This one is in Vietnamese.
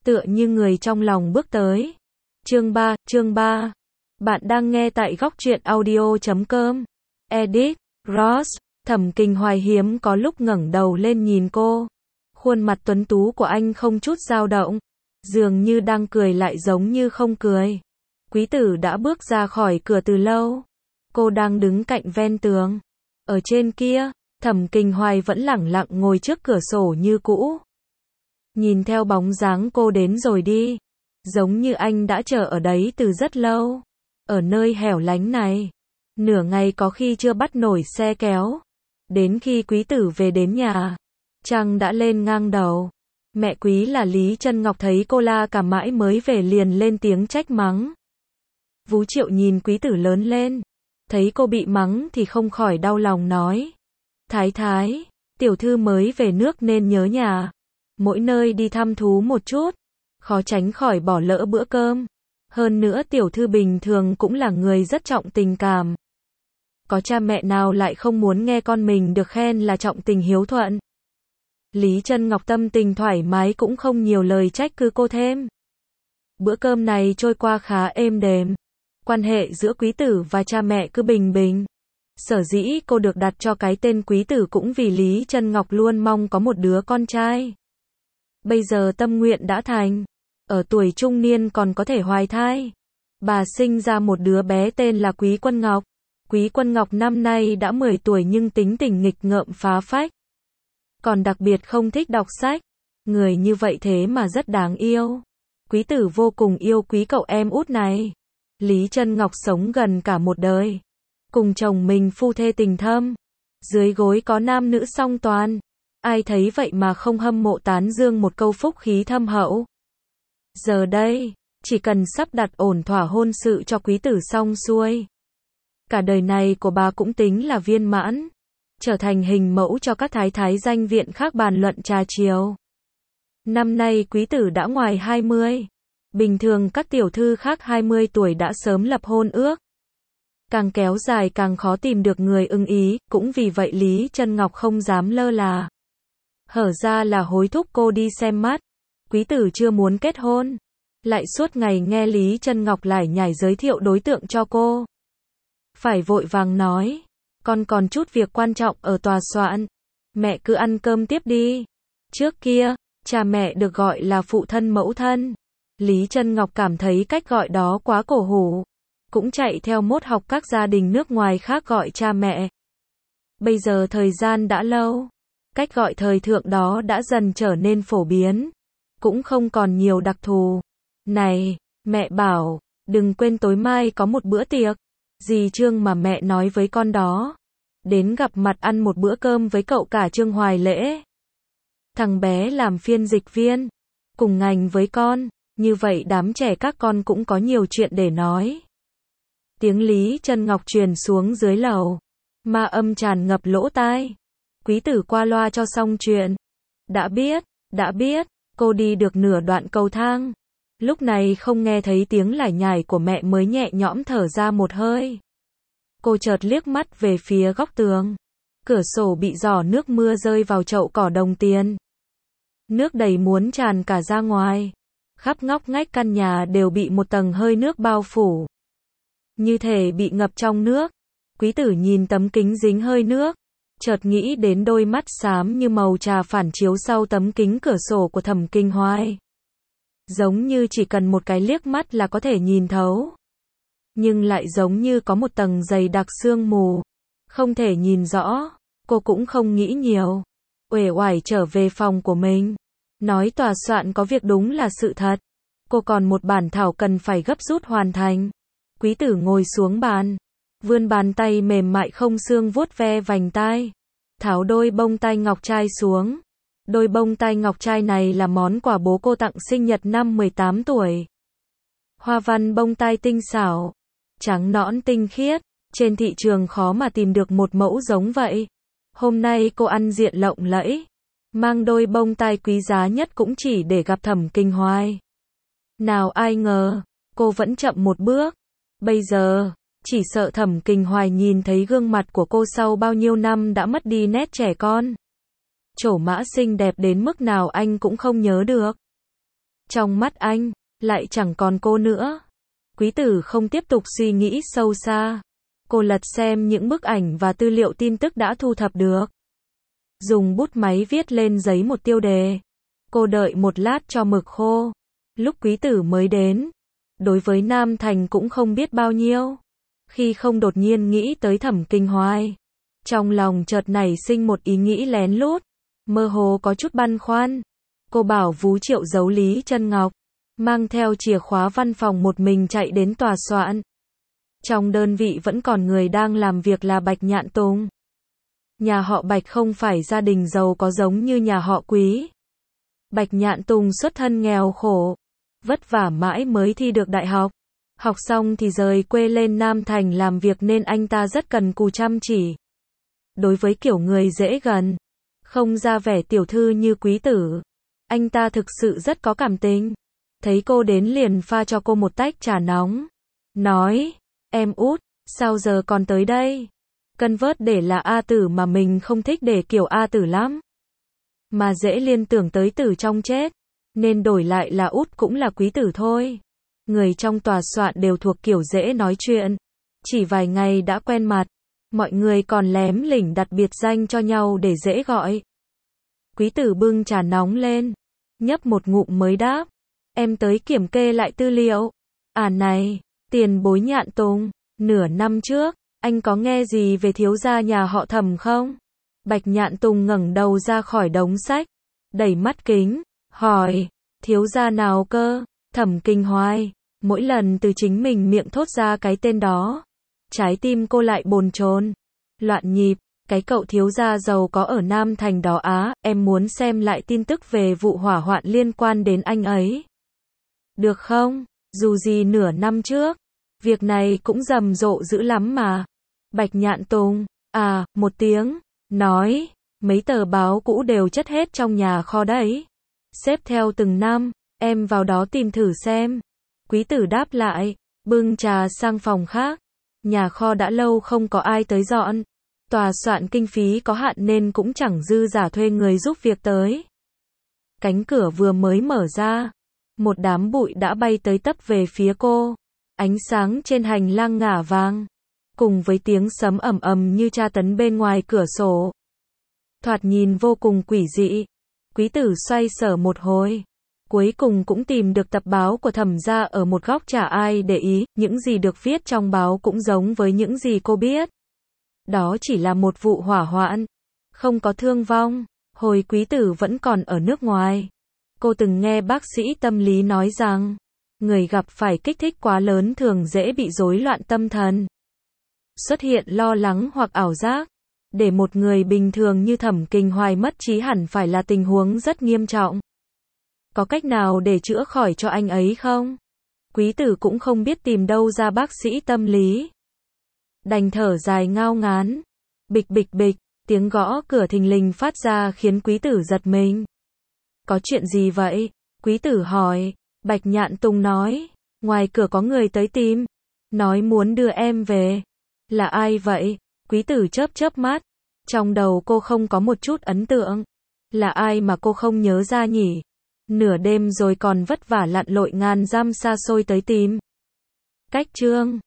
tựa như người trong lòng bước tới. Chương 3. Bạn đang nghe tại góc truyện audio.com. Edit, Ross, Thẩm Kình Hoài hiếm có lúc ngẩng đầu lên nhìn cô. Khuôn mặt tuấn tú của anh không chút dao động, dường như đang cười lại giống như không cười. Quý tử đã bước ra khỏi cửa từ lâu. Cô đang đứng cạnh ven tường. Ở trên kia, Thẩm Kình Hoài vẫn lẳng lặng ngồi trước cửa sổ như cũ. Nhìn theo bóng dáng cô đến rồi đi. Giống như anh đã chờ ở đấy từ rất lâu. Ở nơi hẻo lánh này. Nửa ngày có khi chưa bắt nổi xe kéo. Đến khi quý tử về đến nhà, trăng đã lên ngang đầu. Mẹ quý là Lý Trân Ngọc thấy cô la cả mãi mới về liền lên tiếng trách mắng. Vú Triệu nhìn quý tử lớn lên. Thấy cô bị mắng thì không khỏi đau lòng nói. Thái thái, tiểu thư mới về nước nên nhớ nhà. Mỗi nơi đi thăm thú một chút, khó tránh khỏi bỏ lỡ bữa cơm. Hơn nữa tiểu thư bình thường cũng là người rất trọng tình cảm. Có cha mẹ nào lại không muốn nghe con mình được khen là trọng tình hiếu thuận. Lý Trân Ngọc tâm tình thoải mái cũng không nhiều lời trách cứ cô thêm. Bữa cơm này trôi qua khá êm đềm. Quan hệ giữa quý tử và cha mẹ cứ bình bình. Sở dĩ cô được đặt cho cái tên quý tử cũng vì Lý Trân Ngọc luôn mong có một đứa con trai. Bây giờ tâm nguyện đã thành. Ở tuổi trung niên còn có thể hoài thai. Bà sinh ra một đứa bé tên là Quý Quân Ngọc. Quý Quân Ngọc năm nay đã 10 tuổi nhưng tính tình nghịch ngợm phá phách. Còn đặc biệt không thích đọc sách. Người như vậy thế mà rất đáng yêu. Quý tử vô cùng yêu quý cậu em út này. Lý Trân Ngọc sống gần cả một đời. Cùng chồng mình phu thê tình thâm. Dưới gối có nam nữ song toàn. Ai thấy vậy mà không hâm mộ tán dương một câu phúc khí thâm hậu. Giờ đây, chỉ cần sắp đặt ổn thỏa hôn sự cho quý tử xong xuôi. Cả đời này của bà cũng tính là viên mãn. Trở thành hình mẫu cho các thái thái danh viện khác bàn luận trà chiều. Năm nay quý tử đã ngoài 20. Bình thường các tiểu thư khác 20 tuổi đã sớm lập hôn ước. Càng kéo dài càng khó tìm được người ưng ý, cũng vì vậy Lý Trân Ngọc không dám lơ là. Hở ra là hối thúc cô đi xem mắt. Quý tử chưa muốn kết hôn. Lại suốt ngày nghe Lý Trân Ngọc lải nhải giới thiệu đối tượng cho cô. Phải vội vàng nói. Con còn chút việc quan trọng ở tòa soạn. Mẹ cứ ăn cơm tiếp đi. Trước kia, cha mẹ được gọi là phụ thân mẫu thân. Lý Trân Ngọc cảm thấy cách gọi đó quá cổ hủ. Cũng chạy theo mốt học các gia đình nước ngoài khác gọi cha mẹ. Bây giờ thời gian đã lâu. Cách gọi thời thượng đó đã dần trở nên phổ biến. Cũng không còn nhiều đặc thù. Này, mẹ bảo, đừng quên tối mai có một bữa tiệc. Dì Trương mà mẹ nói với con đó. Đến gặp mặt ăn một bữa cơm với cậu cả Trương Hoài Lễ. Thằng bé làm phiên dịch viên. Cùng ngành với con. Như vậy đám trẻ các con cũng có nhiều chuyện để nói. Tiếng Lý Trân Ngọc truyền xuống dưới lầu. Ma âm tràn ngập lỗ tai. Quý tử qua loa cho xong chuyện. Đã biết, cô đi được nửa đoạn cầu thang. Lúc này không nghe thấy tiếng lải nhải của mẹ mới nhẹ nhõm thở ra một hơi. Cô chợt liếc mắt về phía góc tường. Cửa sổ bị giỏ nước mưa rơi vào chậu cỏ đồng tiền. Nước đầy muốn tràn cả ra ngoài. Khắp ngóc ngách căn nhà đều bị một tầng hơi nước bao phủ. Như thể bị ngập trong nước. Quý tử nhìn tấm kính dính hơi nước. Chợt nghĩ đến đôi mắt xám như màu trà phản chiếu sau tấm kính cửa sổ của Thẩm Kình Hoài. Giống như chỉ cần một cái liếc mắt là có thể nhìn thấu. Nhưng lại giống như có một tầng dày đặc sương mù. Không thể nhìn rõ. Cô cũng không nghĩ nhiều. Uể oải trở về phòng của mình. Nói tòa soạn có việc đúng là sự thật. Cô còn một bản thảo cần phải gấp rút hoàn thành. Quý tử ngồi xuống bàn. Vươn bàn tay mềm mại không xương vuốt ve vành tai. Tháo đôi bông tai ngọc trai xuống. Đôi bông tai ngọc trai này là món quà bố cô tặng sinh nhật năm 18 tuổi. Hoa văn bông tai tinh xảo. Trắng nõn tinh khiết. Trên thị trường khó mà tìm được một mẫu giống vậy. Hôm nay cô ăn diện lộng lẫy. Mang đôi bông tai quý giá nhất cũng chỉ để gặp Thẩm Kình Hoài. Nào ai ngờ, cô vẫn chậm một bước. Bây giờ, chỉ sợ Thẩm Kình Hoài nhìn thấy gương mặt của cô sau bao nhiêu năm đã mất đi nét trẻ con. Trổ mã xinh đẹp đến mức nào anh cũng không nhớ được. Trong mắt anh, lại chẳng còn cô nữa. Quý tử không tiếp tục suy nghĩ sâu xa. Cô lật xem những bức ảnh và tư liệu tin tức đã thu thập được. Dùng bút máy viết lên giấy một tiêu đề. Cô đợi một lát cho mực khô. Lúc quý tử mới đến, đối với Nam Thành cũng không biết bao nhiêu. Khi không đột nhiên nghĩ tới Thẩm Kinh Hoài, trong lòng chợt nảy sinh một ý nghĩ lén lút, mơ hồ có chút băn khoăn. Cô bảo Vú Triệu giấu Lý Chân Ngọc, mang theo chìa khóa văn phòng một mình chạy đến tòa soạn. Trong đơn vị vẫn còn người đang làm việc là Bạch Nhạn Tùng. Nhà họ Bạch không phải gia đình giàu có giống như nhà họ Quý. Bạch Nhạn Tùng xuất thân nghèo khổ, vất vả mãi mới thi được đại học. Học xong thì rời quê lên Nam Thành làm việc nên anh ta rất cần cù chăm chỉ. Đối với kiểu người dễ gần, không ra vẻ tiểu thư như quý tử, anh ta thực sự rất có cảm tình. Thấy cô đến liền pha cho cô một tách trà nóng. Nói, em út, sao giờ còn tới đây? Cân vớt để là A Tử mà mình không thích để kiểu A Tử lắm. Mà dễ liên tưởng tới Tử trong chết, nên đổi lại là út cũng là quý tử thôi. Người trong tòa soạn đều thuộc kiểu dễ nói chuyện. Chỉ vài ngày đã quen mặt, mọi người còn lém lỉnh đặt biệt danh cho nhau để dễ gọi. Quý tử bưng trà nóng lên, nhấp một ngụm mới đáp. Em tới kiểm kê lại tư liệu. À này, tiền bối Nhạn Tùng, nửa năm trước, anh có nghe gì về thiếu gia nhà họ Thẩm không? Bạch Nhạn Tùng ngẩng đầu ra khỏi đống sách, đẩy mắt kính, hỏi, thiếu gia nào cơ? Thẩm Kinh Hoài. Mỗi lần từ chính mình miệng thốt ra cái tên đó, trái tim cô lại bồn chồn, loạn nhịp. Cái cậu thiếu gia giàu có ở Nam Thành đó á, em muốn xem lại tin tức về vụ hỏa hoạn liên quan đến anh ấy. Được không? Dù gì nửa năm trước, việc này cũng rầm rộ dữ lắm mà. Bạch Nhạn Tùng, một tiếng, nói, mấy tờ báo cũ đều chất hết trong nhà kho đấy. Xếp theo từng năm, em vào đó tìm thử xem. Quý tử đáp lại, bưng trà sang phòng khác. Nhà kho đã lâu không có ai tới dọn. Tòa soạn kinh phí có hạn nên cũng chẳng dư giả thuê người giúp việc tới. Cánh cửa vừa mới mở ra, một đám bụi đã bay tới tấp về phía cô. Ánh sáng trên hành lang ngả vàng, cùng với tiếng sấm ầm ầm như tra tấn bên ngoài cửa sổ. Thoạt nhìn vô cùng quỷ dị. Quý tử xoay sở một hồi, cuối cùng cũng tìm được tập báo của Thẩm gia ở một góc chả ai để ý. Những gì được viết trong báo cũng giống với những gì cô biết. Đó chỉ là một vụ hỏa hoạn, không có thương vong. Hồi quý tử vẫn còn ở nước ngoài, cô từng nghe bác sĩ tâm lý nói rằng, người gặp phải kích thích quá lớn thường dễ bị rối loạn tâm thần, xuất hiện lo lắng hoặc ảo giác. Để một người bình thường như Thẩm Kinh Hoài mất trí hẳn phải là tình huống rất nghiêm trọng. Có cách nào để chữa khỏi cho anh ấy không? Quý tử cũng không biết tìm đâu ra bác sĩ tâm lý. Đành thở dài ngao ngán. Bịch bịch bịch, tiếng gõ cửa thình lình phát ra khiến quý tử giật mình. Có chuyện gì vậy? Quý tử hỏi. Bạch Nhạn Tùng nói, ngoài cửa có người tới tìm, nói muốn đưa em về. Là ai vậy? Quý tử chớp chớp mắt. Trong đầu cô không có một chút ấn tượng. Là ai mà cô không nhớ ra nhỉ? Nửa đêm rồi còn vất vả lặn lội ngàn dặm xa xôi tới tìm. Cách chương